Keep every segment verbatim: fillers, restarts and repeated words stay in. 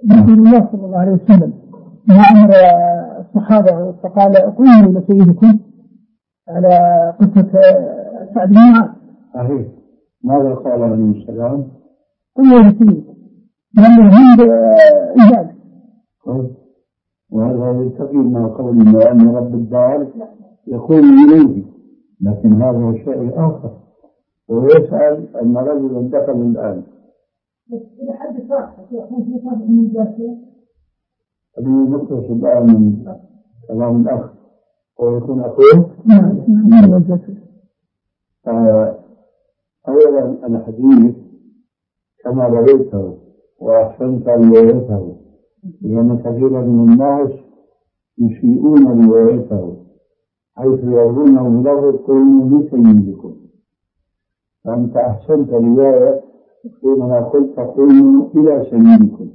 رسول الله صلى الله عليه وسلم ما أمر الصحابة فقال قوموا إلى سيدكم على قصة سعد بن معاذ. صحيح. ماذا قال عليه السلام؟ قوموا إلى سيدكم من الهند إجابة. وهذا يلتقي مع قولنا أن رب الدار يقول إليه، لكن هذا شيء آخر. ويسأل أن رجلا دخل الآن إذا حد صاحب يكون في صاحب من جاسة هذه نقطة الآن من كلام الأخ ويكون أخوه. نعم نعم وجاسة. أولا الحديث كما رويته وأحسنت روايته، لأن كثيرا من الناس يسيئون روايته حيث يرونه بلفظ قوموا لسيدكم، فأنت أحسنت رواية حينما قلت قوموا إلى سيدكم.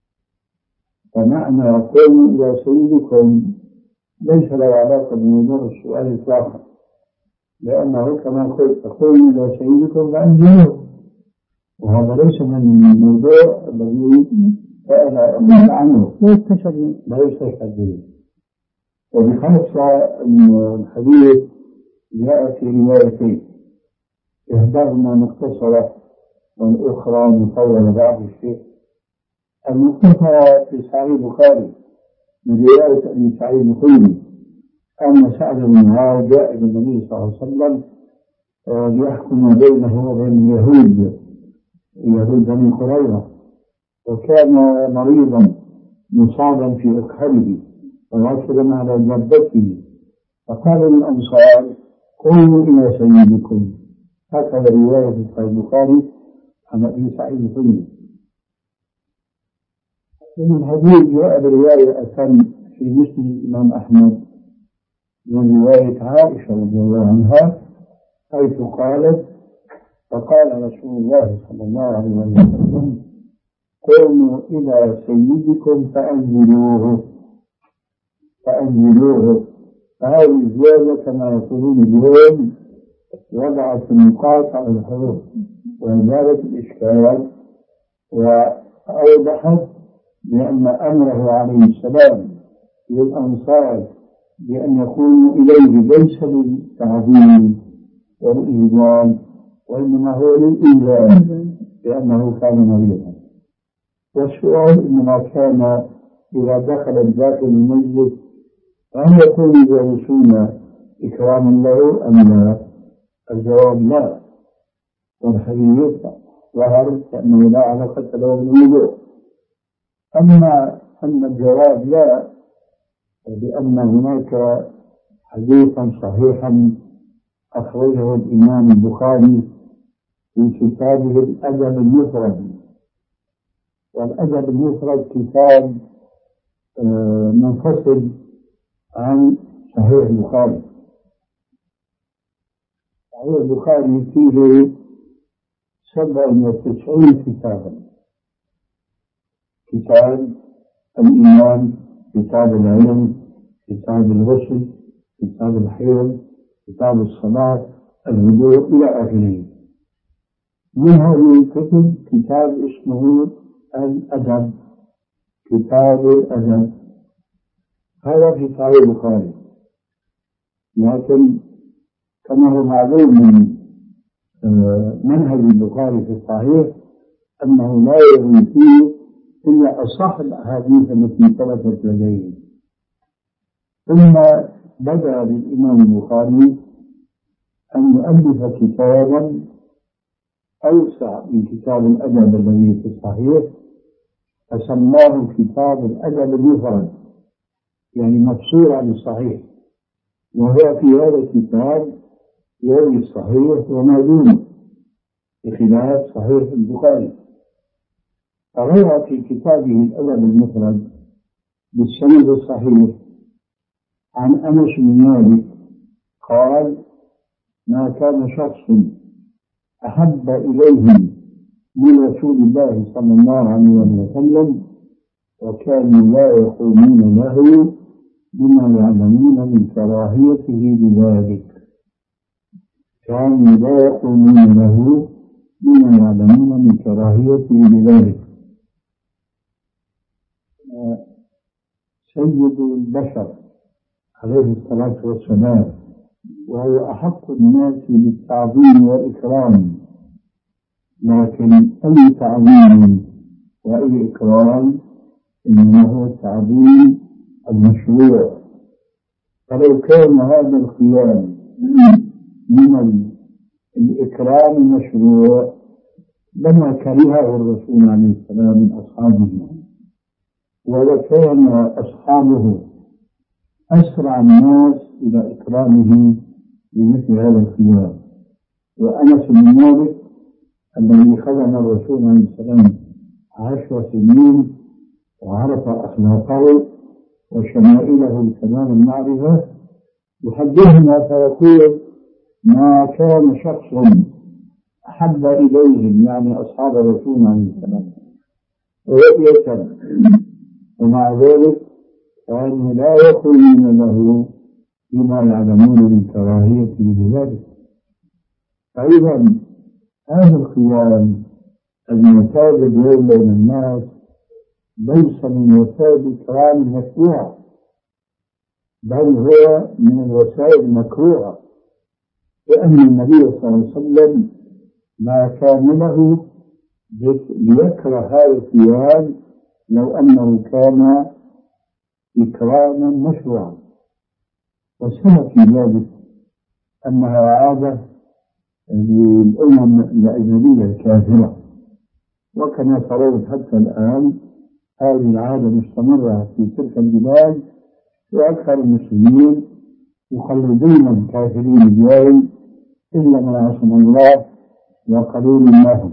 فمعنى قوموا إلى سيدكم ليس له علاقة بموضوع السؤال إطلاقا، لأنه كما قلت قوموا إلى سيدكم فأنزلوه، وهذا ليس من الموضوع الذي سأل عنه لا يستشهد به. وبخاصة أن الحديث جاء في روايتين، إحداهما مختصرة والأخرى مطولة بعض الشيء. المختصرة في صحيح البخاري من رواية أبي سعيد الخدري أن سعد بن معاذ جاء إلى النبي صلى الله عليه وسلم ليحكم بينه وبين اليهود يهود بني قريظة، وكان مريضا مصابا في إكحله وواصلا على جبهته، فقال للأنصار قوموا إلى سيدكم. هكذا رواية في صحيح البخاري عن أبي سعيد الخدري. من الحديث جاء برواية أتم في مسند الإمام أحمد من رواية عائشة رضي الله عنها حيث قالت فقال رسول الله صلى الله عليه وسلم قوموا إلى سيدكم فأنزلوه فأنزلوه. فهذه الزيادة كما يقولون اليوم وضعت النقاط على الحروف وزالت الإشكال وأوضحت بأن أمره عليه السلام للأنصار بأن يقولوا إليه ليس للتعظيم والإجلال وإنما هو للإنزال لأنه كان مريضا. والسؤال إنما كان إذا دخل داخل المجلس هل يكون جالسون إكراما له أم لا؟ الجواب لا، والحديث ظهر كأنه لا علاقة له بالوضوء. أما أن الجواب لا، لأن هناك حديثا صحيحا أخرجه الإمام البخاري في كتابه الأدب المفرد، والأدب المفرد كتاب منفصل عن صحيح البخاري. صحيح البخاري فيه سبع وتسعين كتابا: كتاب الإيمان، كتاب العلم، كتاب الغسل، كتاب الحيض، كتاب الصلاة، الوضوء إلى آخره. من هذه الكتب كتاب اسمه الأدب، كتاب الأدب، هذا في صحيح البخاري. لكن كما هو معلوم من منهج البخاري في الصحيح أنه لا يروي فيه إلا أصح الأحاديث التي ثبتت لديه. ثم بدأ للإمام البخاري أن يؤلف كتابا أوسع من كتاب الأدب الذي في الصحيح، فسماه كتاب الأدب المفرد، يعني مفصول عن الصحيح، وهو في هذا الكتاب يروي الصحيح وما دونه بخلاف صحيح البخاري. فروى في كتابه الأدب المفرد بالسند الصحيح عن أنس بن مالك قال ما كان شخص أحب إليهم من رسول الله صلى الله عليه وسلم وكانوا لا يقومون له بما يعلمون من كراهيته بذلك، كانوا لا يقومون له بما يعلمون من كراهيته بذلك. سيد البشر عليه الصلاة والسلام، وهو أحق الناس بالتعظيم والإكرام، لكن أي تعظيم وأي إكرام إنما هو التعظيم المشروع. فلو كان هذا الخيال من الإكرام المشروع لما كرهه الرسول عليه السلام من أصحابه، ولكان أصحابه أسرع الناس إلى إكرامه بمثل هذا الخيال. وأنس بن مالك الذي خدم الرسول عليه السلام عشر سنين وعرف أخلاقه وشمائله تمام المعرفة يحدثنا فيقول: ما كان شخص أحب إليهم، يعني أصحاب الرسول عليه السلام، رؤية، ومع ذلك كانوا لا يقولون له بما يعلمون من كراهيته لذلك. فإذا هذا الخيال المعتاد اليوم بين الناس ليس من وسائل الكرام المشروعة، بل هو من الوسائل المكروهة، لأن النبي صلى الله عليه وسلم ما كان له ليكره هذا الخيال لو أنه كان إكراما مشروعا. وسبب في ذلك أنها عادة للأمم الأجنبية الكافرة، وكما ترون حتى الآن هذه العادة مستمرة في تلك البلاد، وأكثر المسلمين يخلدون الكافرين اليوم إلا من عصم الله وقليل منهم.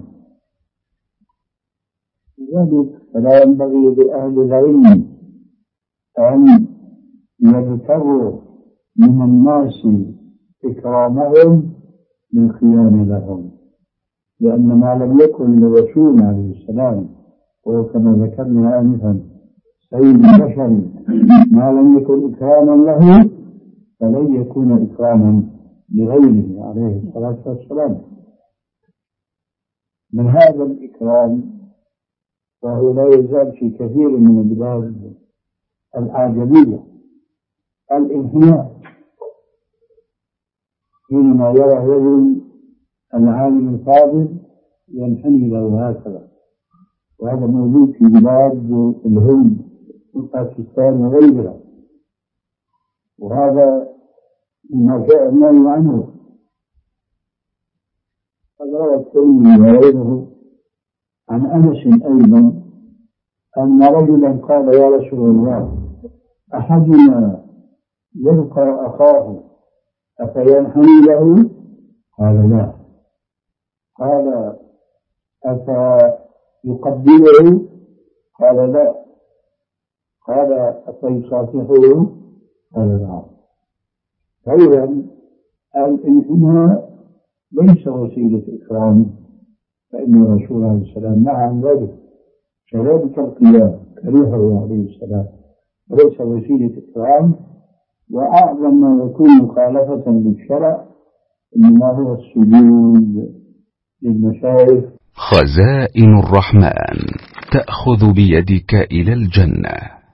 لذلك فلا ينبغي لأهل العلم أن يبتغوا من الناس إكرامهم للخيام لهم، لأن ما لم يكن للرسول عليه السلام، وهو كما ذكرنا آنفا سيد البشر، ما لم يكن إكراما له فلن يكون إكراما لغيره عليه الصلاة والسلام. من هذا الإكرام وهو لا يزال في كثير من البلاد الأعجمية الانحناء، حينما يرى رجل العالم الفاضل ينحني له هكذا، وهذا موجود في بلاد الهند وباكستان وغيرها، وهذا ما جاء النهي عنه. قد روى الترمذي وغيره عن أنس أيضا أن رجلا قال: يا رسول الله، أحدنا يلقى أخاه أفينحني له؟ قال: لا. قال: أفيقبله؟ قال: لا. قال: أفيصافحه؟ قال: لا. فإذا الانحناء ليس وسيلة إكرام، فإن الرسول عليه السلام نهى عن ذلك، كذلك القيام كرهه عليه السلام، وليس وسيلة إكرام. وأعظم ما يكون مخالفة للشرع إنما هو السجود للمشايخ. خزائن الرحمن تأخذ بيدك إلى الجنة.